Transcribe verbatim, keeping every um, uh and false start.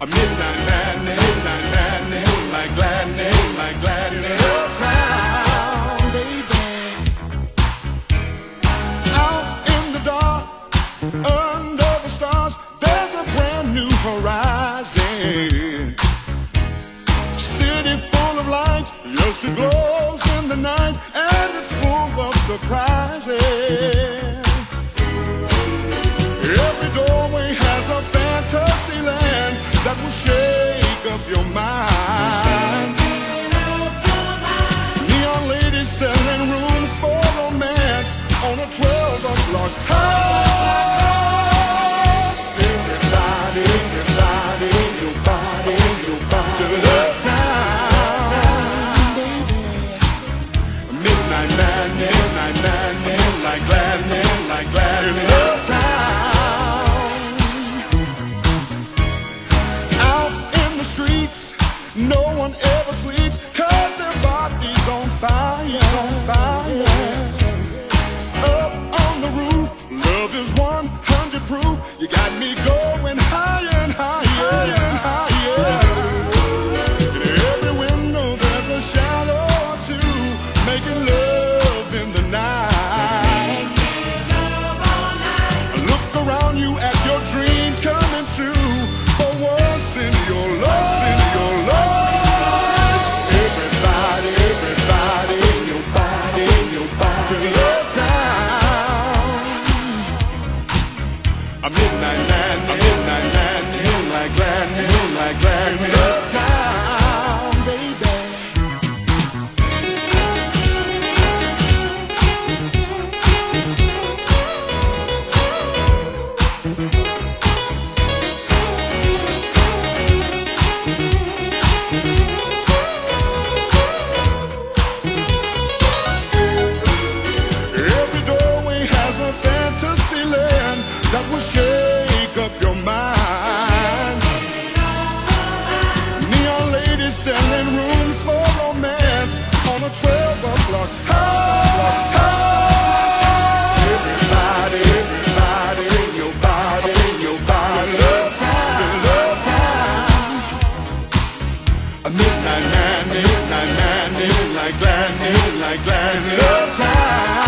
A midnight madness, midnight madness, moonlight gladness, moonlight gladness, love town, baby. Out in the dark, under the stars, there's a brand new horizon. City full of lights, yes, it glows in the night, and it's full of surprises. Every doorway has a fantasy land that will shake up your mind. Neon ladies selling rooms for romance on a twelve o'clock high. Everybody, everybody, your body, your body, to love town, baby. Midnight madness, midnight madness, like gladness, like gladness, love town. No one ever sleeps, cause their body's on fire, on fire. Up on the roof, love is one hundred proof. You got me going higher and higher and higher. In every window there's a shadow or two, making love in the night. Look around you at your dreams coming true. For once in your life, in your life. A midnight man, a midnight man, moonlight gladness, moonlight gladness, love town, baby. Every doorway has a fantasy land that will shake up your mind. Neon ladies selling rooms for romance on a twelve o'clock high. Everybody, everybody, in your body, in your body, to love time, to love time. A midnight man, midnight man, like gladness, like gladness, love time.